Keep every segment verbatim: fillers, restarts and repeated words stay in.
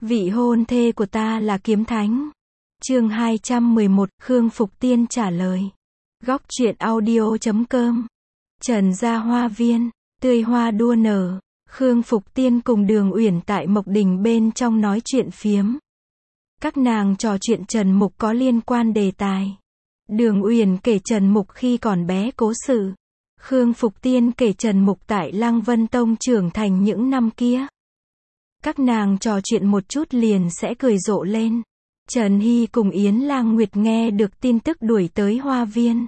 Vị hôn thê của ta là Kiếm Thánh. Chương hai trăm mười một, Khương Phục Tiên trả lời. Góc truyện audio chấm com. Trần gia hoa viên, tươi hoa đua nở. Khương Phục Tiên cùng Đường Uyển tại Mộc Đình bên trong nói chuyện phiếm. Các nàng trò chuyện Trần Mục có liên quan đề tài. Đường Uyển kể Trần Mục khi còn bé cố sự. Khương Phục Tiên kể Trần Mục tại Lăng Vân Tông trưởng thành những năm kia. Các nàng trò chuyện một chút liền sẽ cười rộ lên. Trần Hy cùng Yến Lang Nguyệt nghe được tin tức đuổi tới hoa viên.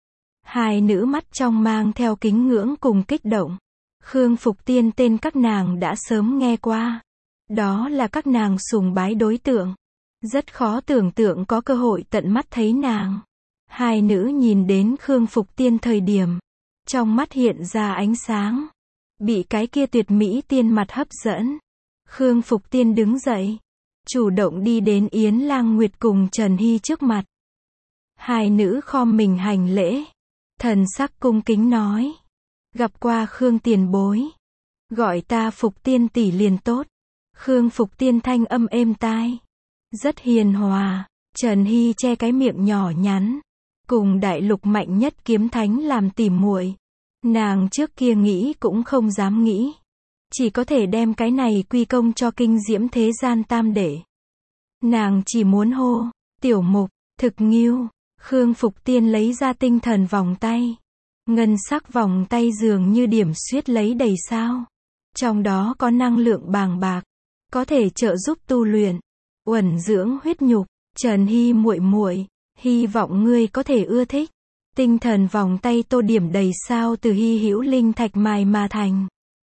Hai nữ mắt trong mang theo kính ngưỡng cùng kích động. Khương Phục Tiên tên các nàng đã sớm nghe qua. Đó là các nàng sùng bái đối tượng. Rất khó tưởng tượng có cơ hội tận mắt thấy nàng. Hai nữ nhìn đến Khương Phục Tiên thời điểm. Trong mắt hiện ra ánh sáng. Bị cái kia tuyệt mỹ tiên mặt hấp dẫn. Khương Phục Tiên đứng dậy. Chủ động đi đến Yến Lang Nguyệt cùng Trần Hy trước mặt. Hai nữ khom mình hành lễ. Thần sắc cung kính nói. Gặp qua Khương tiền bối. Gọi ta Phục Tiên tỷ liền tốt. Khương Phục Tiên thanh âm êm tai. Rất hiền hòa. Trần Hy che cái miệng nhỏ nhắn. Cùng đại lục mạnh nhất Kiếm Thánh làm tỉ muội. Nàng trước kia nghĩ cũng không dám nghĩ. Chỉ có thể đem cái này quy công cho kinh diễm thế gian tam đệ. Nàng chỉ muốn hô, Tiểu Mục, Thực Nghiêu. Khương Phục Tiên lấy ra tinh thần vòng tay. Ngân sắc vòng tay dường như điểm xuyết lấy đầy sao. Trong đó có năng lượng bàng bạc, có thể trợ giúp tu luyện, uẩn dưỡng huyết nhục. Trần Hy muội muội, hy vọng ngươi có thể ưa thích. Tinh thần vòng tay tô điểm đầy sao từ hy hữu linh thạch mài mà thành.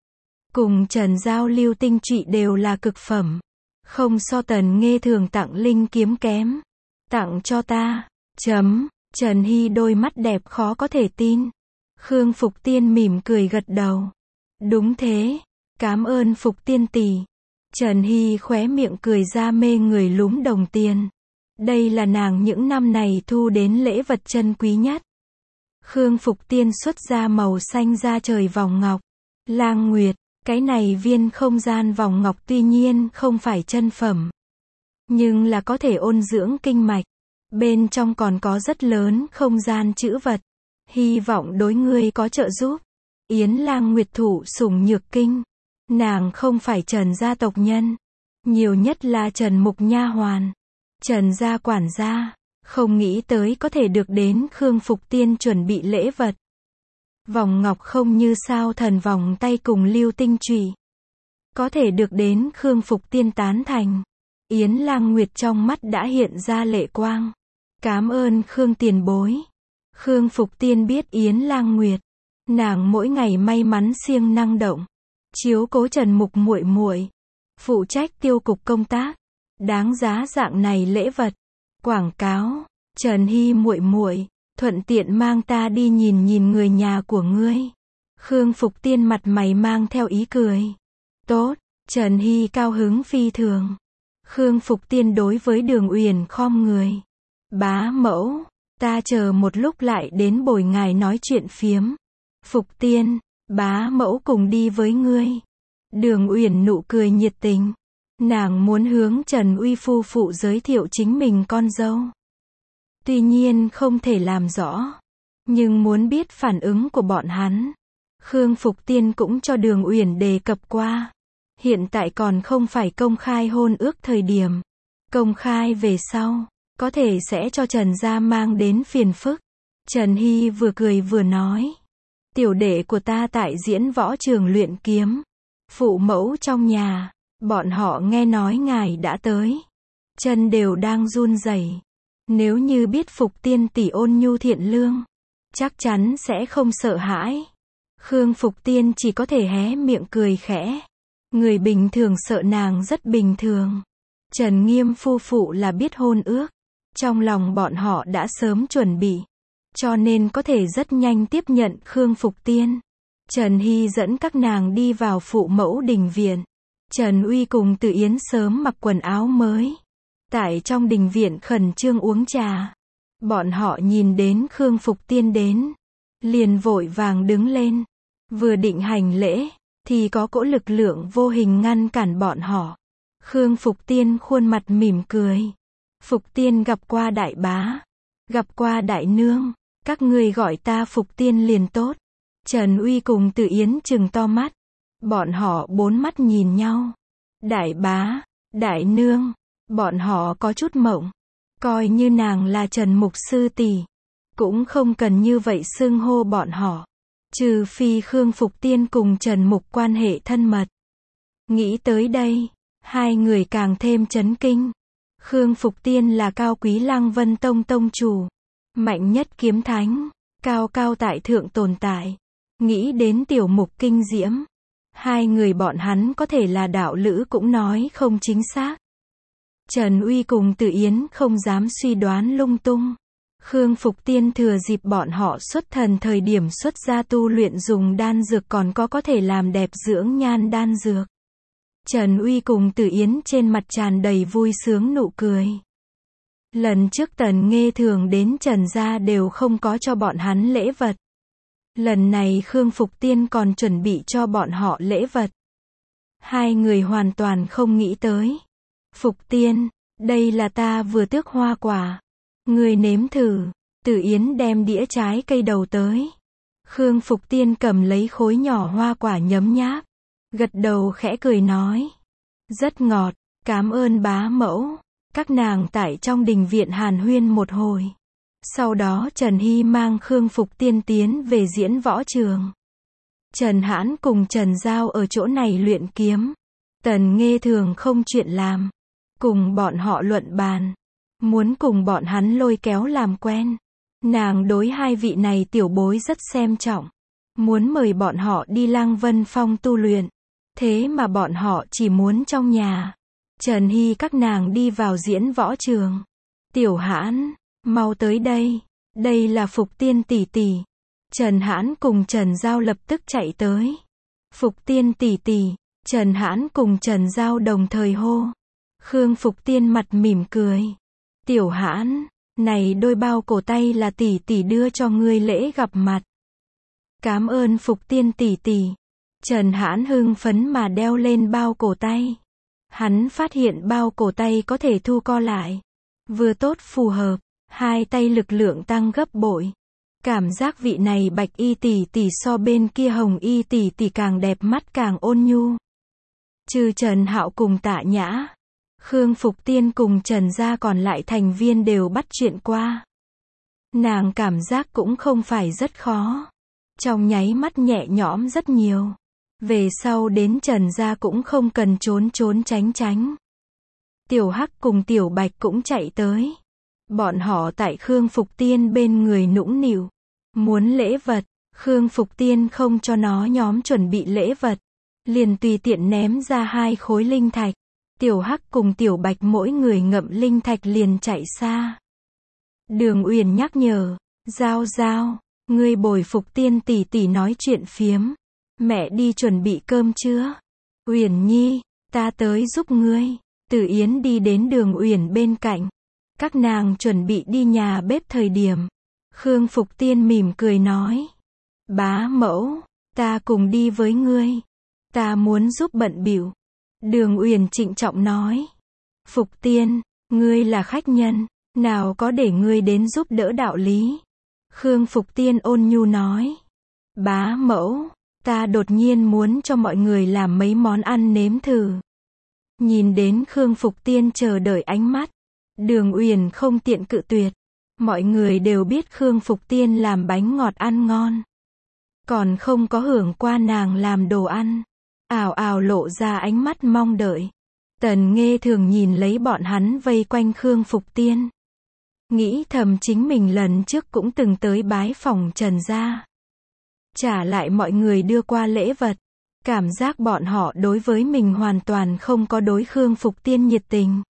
Cùng Trần giao lưu tinh trụy đều là cực phẩm. Không so Tần Nghê thường tặng linh kiếm kém. Tặng cho ta. Chấm. Trần Hy đôi mắt đẹp khó có thể tin. Khương Phục Tiên mỉm cười gật đầu. Đúng thế. Cám ơn Phục Tiên tỷ. Trần Hy khóe miệng cười ra mê người lúm đồng tiền. Đây là nàng những năm này thu đến lễ vật chân quý nhất. Khương Phục Tiên xuất ra màu xanh da trời vòng ngọc. Lang Nguyệt. Cái này viên không gian vòng ngọc tuy nhiên không phải chân phẩm. Nhưng là có thể ôn dưỡng kinh mạch. Bên trong còn có rất lớn không gian trữ vật. Hy vọng đối ngươi có trợ giúp. Yến Lang Nguyệt thủ sủng nhược kinh. Nàng không phải Trần gia tộc nhân. Nhiều nhất là Trần Mục nha hoàn. Trần gia quản gia. Không nghĩ tới có thể được đến Khương Phục Tiên chuẩn bị lễ vật. Vòng ngọc không như sao thần vòng tay cùng lưu tinh chùy. Có thể được đến Khương Phục Tiên tán thành. Yến Lang Nguyệt trong mắt đã hiện ra lệ quang. Cám ơn Khương tiền bối. Khương Phục Tiên biết Yến Lang Nguyệt. Nàng mỗi ngày may mắn siêng năng động. Chiếu cố Trần Mục muội muội. Phụ trách tiêu cục công tác. Đáng giá dạng này lễ vật. Quảng cáo. Trần Hy muội muội. Thuận tiện mang ta đi nhìn nhìn người nhà của ngươi. Khương Phục Tiên mặt mày mang theo ý cười. Tốt. Trần Hy cao hứng phi thường. Khương Phục Tiên đối với Đường Uyển khom người. Bá mẫu. Ta chờ một lúc lại đến bồi ngài nói chuyện phiếm. Phục Tiên. Bá mẫu cùng đi với ngươi. Đường Uyển nụ cười nhiệt tình. Nàng muốn hướng Trần Uy phu phụ giới thiệu chính mình con dâu. Tuy nhiên không thể làm rõ. Nhưng muốn biết phản ứng của bọn hắn. Khương Phục Tiên cũng cho Đường Uyển đề cập qua. Hiện tại còn không phải công khai hôn ước thời điểm. Công khai về sau. Có thể sẽ cho Trần gia mang đến phiền phức. Trần Hy vừa cười vừa nói. Tiểu đệ của ta tại diễn võ trường luyện kiếm. Phụ mẫu trong nhà. Bọn họ nghe nói ngài đã tới. Chân đều đang run rẩy. Nếu như biết Phục Tiên tỷ ôn nhu thiện lương. Chắc chắn sẽ không sợ hãi. Khương Phục Tiên chỉ có thể hé miệng cười khẽ. Người bình thường sợ nàng rất bình thường. Trần Nghiêm phu phụ là biết hôn ước. Trong lòng bọn họ đã sớm chuẩn bị. Cho nên có thể rất nhanh tiếp nhận Khương Phục Tiên. Trần Hy dẫn các nàng đi vào phụ mẫu đình viện. Trần Uy cùng Từ Yến sớm mặc quần áo mới. Tại trong đình viện khẩn trương uống trà. Bọn họ nhìn đến Khương Phục Tiên đến. Liền vội vàng đứng lên. Vừa định hành lễ. Thì có cỗ lực lượng vô hình ngăn cản bọn họ. Khương Phục Tiên khuôn mặt mỉm cười. Phục Tiên gặp qua đại bá. Gặp qua đại nương. Các ngươi gọi ta Phục Tiên liền tốt. Trần Uy cùng Từ Yến trừng to mắt. Bọn họ bốn mắt nhìn nhau. Đại bá, đại nương. Bọn họ có chút mộng. Coi như nàng là Trần Mục sư tỷ, cũng không cần như vậy xưng hô bọn họ. Trừ phi Khương Phục Tiên cùng Trần Mục quan hệ thân mật. Nghĩ tới đây, hai người càng thêm chấn kinh. Khương Phục Tiên là cao quý Lăng Vân Tông tông chủ, mạnh nhất kiếm thánh, cao cao tại thượng tồn tại. Nghĩ đến Tiểu Mục kinh diễm, hai người bọn hắn có thể là đạo lữ cũng nói không chính xác. Trần Uy cùng Từ Yến không dám suy đoán lung tung. Khương Phục Tiên thừa dịp bọn họ xuất thần thời điểm xuất ra tu luyện dùng đan dược, còn có có thể làm đẹp dưỡng nhan đan dược. Trần Uy cùng Từ Yến trên mặt tràn đầy vui sướng nụ cười. Lần trước Tần Nghê Thường đến Trần gia đều không có cho bọn hắn lễ vật. Lần này Khương Phục Tiên còn chuẩn bị cho bọn họ lễ vật. Hai người hoàn toàn không nghĩ tới. Phục Tiên, đây là ta vừa tước hoa quả. Ngươi nếm thử. Từ Yến đem đĩa trái cây đầu tới. Khương Phục Tiên cầm lấy khối nhỏ hoa quả nhấm nháp. Gật đầu khẽ cười nói. Rất ngọt, cảm ơn bá mẫu. Các nàng tại trong đình viện hàn huyên một hồi. Sau đó Trần Hy mang Khương Phục Tiên tiến về diễn võ trường. Trần Hãn cùng Trần Giao ở chỗ này luyện kiếm. Tần Nghê Thường không chuyện làm. Cùng bọn họ luận bàn. Muốn cùng bọn hắn lôi kéo làm quen. Nàng đối hai vị này tiểu bối rất xem trọng. Muốn mời bọn họ đi Lăng Vân Phong tu luyện. Thế mà bọn họ chỉ muốn trong nhà. Trần Hy các nàng đi vào diễn võ trường. Tiểu Hãn, mau tới đây. Đây là Phục Tiên tỷ tỷ. Trần Hãn cùng Trần Giao lập tức chạy tới. Phục Tiên tỷ tỷ. Trần Hãn cùng Trần Giao đồng thời hô. Khương Phục Tiên mặt mỉm cười. Tiểu Hãn, này đôi bao cổ tay là tỷ tỷ đưa cho ngươi lễ gặp mặt. Cảm ơn Phục Tiên tỷ tỷ. Trần Hãn hưng phấn mà đeo lên bao cổ tay. Hắn phát hiện bao cổ tay có thể thu co lại. Vừa tốt phù hợp, hai tay lực lượng tăng gấp bội. Cảm giác vị này Bạch Y tỷ tỷ so bên kia Hồng Y tỷ tỷ càng đẹp mắt càng ôn nhu. Trừ Trần Hạo cùng Tạ Nhã, Khương Phục Tiên cùng Trần gia còn lại thành viên đều bắt chuyện qua. Nàng cảm giác cũng không phải rất khó. Trong nháy mắt nhẹ nhõm rất nhiều. Về sau đến Trần gia cũng không cần trốn trốn tránh tránh. Tiểu Hắc cùng Tiểu Bạch cũng chạy tới. Bọn họ tại Khương Phục Tiên bên người nũng nịu. Muốn lễ vật, Khương Phục Tiên không cho nó nhóm chuẩn bị lễ vật. Liền tùy tiện ném ra hai khối linh thạch. Tiểu Hắc cùng Tiểu Bạch mỗi người ngậm linh thạch liền chạy xa. Đường Uyển nhắc nhở. Giao Giao, ngươi bồi Phục Tiên tỷ tỷ nói chuyện phiếm. Mẹ đi chuẩn bị cơm chưa? Uyển Nhi, ta tới giúp ngươi. Từ Yến đi đến Đường Uyển bên cạnh. Các nàng chuẩn bị đi nhà bếp thời điểm. Khương Phục Tiên mỉm cười nói. Bá mẫu, ta cùng đi với ngươi. Ta muốn giúp bận bịu. Đường Uyển trịnh trọng nói. Phục Tiên, ngươi là khách nhân, nào có để ngươi đến giúp đỡ đạo lý. Khương Phục Tiên ôn nhu nói. Bá mẫu, ta đột nhiên muốn cho mọi người làm mấy món ăn nếm thử. Nhìn đến Khương Phục Tiên chờ đợi ánh mắt, Đường Uyển không tiện cự tuyệt. Mọi người đều biết Khương Phục Tiên làm bánh ngọt ăn ngon. Còn không có hưởng qua nàng làm đồ ăn. Ào ào lộ ra ánh mắt mong đợi. Tần Nghê Thường nhìn lấy bọn hắn vây quanh Khương Phục Tiên. Nghĩ thầm chính mình lần trước cũng từng tới bái phỏng Trần gia. Trả lại mọi người đưa qua lễ vật. Cảm giác bọn họ đối với mình hoàn toàn không có đối Khương Phục Tiên nhiệt tình.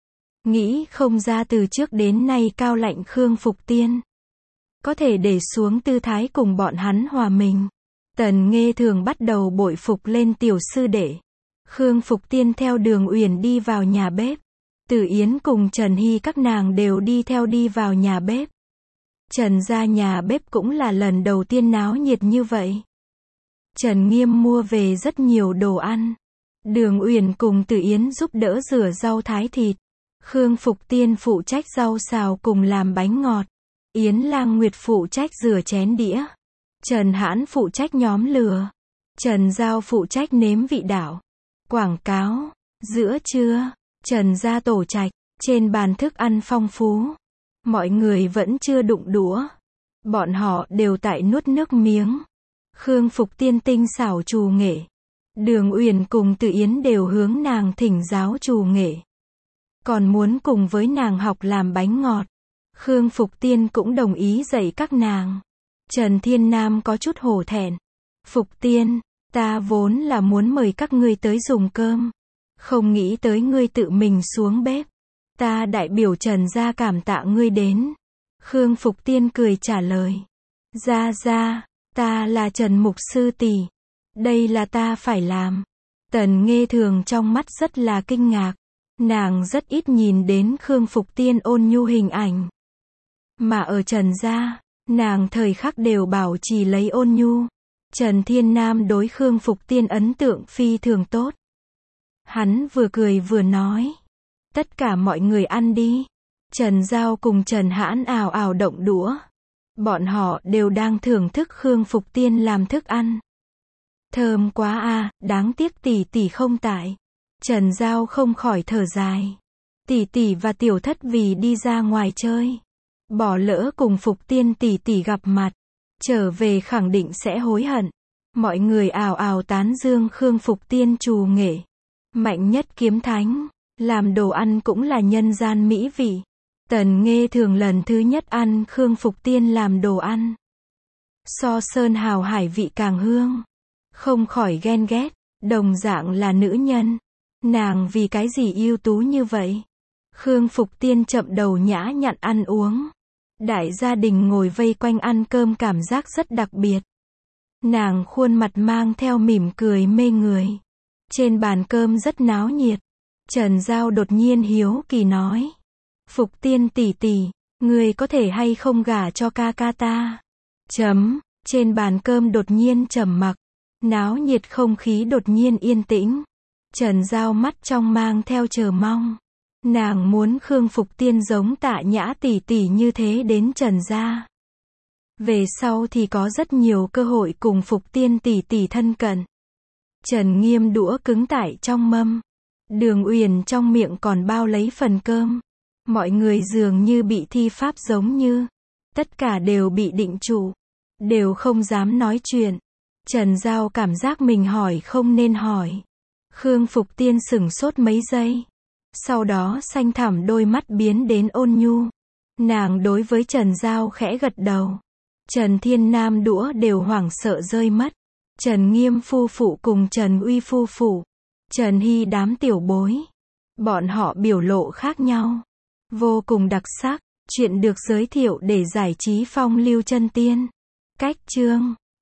Nghĩ không ra từ trước đến nay cao lạnh Khương Phục Tiên. Có thể để xuống tư thái cùng bọn hắn hòa mình. Tần Nghê Thường bắt đầu bội phục lên tiểu sư đệ. Khương Phục Tiên theo Đường Uyển đi vào nhà bếp. Từ Yến cùng Trần Hy các nàng đều đi theo đi vào nhà bếp. Trần gia nhà bếp cũng là lần đầu tiên náo nhiệt như vậy. Trần Nghiêm mua về rất nhiều đồ ăn. Đường Uyển cùng Từ Yến giúp đỡ rửa rau thái thịt. Khương Phục Tiên phụ trách rau xào cùng làm bánh ngọt. Yến Lang Nguyệt phụ trách rửa chén đĩa. Trần Hãn phụ trách nhóm lửa. Trần Giao phụ trách nếm vị đạo. Quảng cáo. Giữa trưa, Trần gia tổ trạch, trên bàn thức ăn phong phú. Mọi người vẫn chưa đụng đũa. Bọn họ đều tại nuốt nước miếng. Khương Phục Tiên tinh xảo trù nghệ. Đường Uyển cùng Từ Yến đều hướng nàng thỉnh giáo trù nghệ. Còn muốn cùng với nàng học làm bánh ngọt. Khương Phục Tiên cũng đồng ý dạy các nàng. Trần Thiên Nam có chút hổ thẹn. Phục Tiên, ta vốn là muốn mời các ngươi tới dùng cơm. Không nghĩ tới ngươi tự mình xuống bếp. Ta đại biểu Trần gia cảm tạ ngươi đến. Khương Phục Tiên cười trả lời. Gia gia, ta là Trần Mục sư tỷ. Đây là ta phải làm. Tần Nghê Thường trong mắt rất là kinh ngạc. Nàng rất ít nhìn đến Khương Phục Tiên ôn nhu hình ảnh. Mà ở Trần gia, nàng thời khắc đều bảo trì lấy ôn nhu. Trần Thiên Nam đối Khương Phục Tiên ấn tượng phi thường tốt. Hắn vừa cười vừa nói. Tất cả mọi người ăn đi. Trần Giao cùng Trần Hãn ào ào động đũa. Bọn họ đều đang thưởng thức Khương Phục Tiên làm thức ăn. Thơm quá à, đáng tiếc tỷ tỷ không tại. Trần Giao không khỏi thở dài. Tỷ tỷ và tiểu thất vì đi ra ngoài chơi. Bỏ lỡ cùng Phục Tiên tỷ tỷ gặp mặt. Trở về khẳng định sẽ hối hận. Mọi người ào ào tán dương Khương Phục Tiên trù nghệ. Mạnh nhất kiếm thánh. Làm đồ ăn cũng là nhân gian mỹ vị. Tần Nghê Thường lần thứ nhất ăn Khương Phục Tiên làm đồ ăn. So sơn hào hải vị càng hương. Không khỏi ghen ghét. Đồng dạng là nữ nhân. Nàng vì cái gì ưu tú như vậy? Khương Phục Tiên chậm đầu nhã nhặn ăn uống. Đại gia đình ngồi vây quanh ăn cơm cảm giác rất đặc biệt. Nàng khuôn mặt mang theo mỉm cười mê người. Trên bàn cơm rất náo nhiệt. Trần Giao đột nhiên hiếu kỳ nói. Phục Tiên tỷ tỷ, ngươi có thể hay không gả cho ca ca ta? Chấm, trên bàn cơm đột nhiên trầm mặc. Náo nhiệt không khí đột nhiên yên tĩnh. Trần Giao mắt trong mang theo chờ mong. Nàng muốn Khương Phục Tiên giống Tạ Nhã tỷ tỷ như thế đến Trần gia. Về sau thì có rất nhiều cơ hội cùng Phục Tiên tỷ tỷ thân cận. Trần Nghiêm đũa cứng tại trong mâm. Đường Uyển trong miệng còn bao lấy phần cơm. Mọi người dường như bị thi pháp giống như. Tất cả đều bị định trụ. Đều không dám nói chuyện. Trần Giao cảm giác mình hỏi không nên hỏi. Khương Phục Tiên sửng sốt mấy giây. Sau đó xanh thẳm đôi mắt biến đến ôn nhu. Nàng đối với Trần Giao khẽ gật đầu. Trần Thiên Nam đũa đều hoảng sợ rơi mất. Trần Nghiêm phu phụ cùng Trần Uy phu phụ. Trần Hy đám tiểu bối. Bọn họ biểu lộ khác nhau. Vô cùng đặc sắc. Chuyện được giới thiệu để giải trí phong lưu chân tiên. Cách chương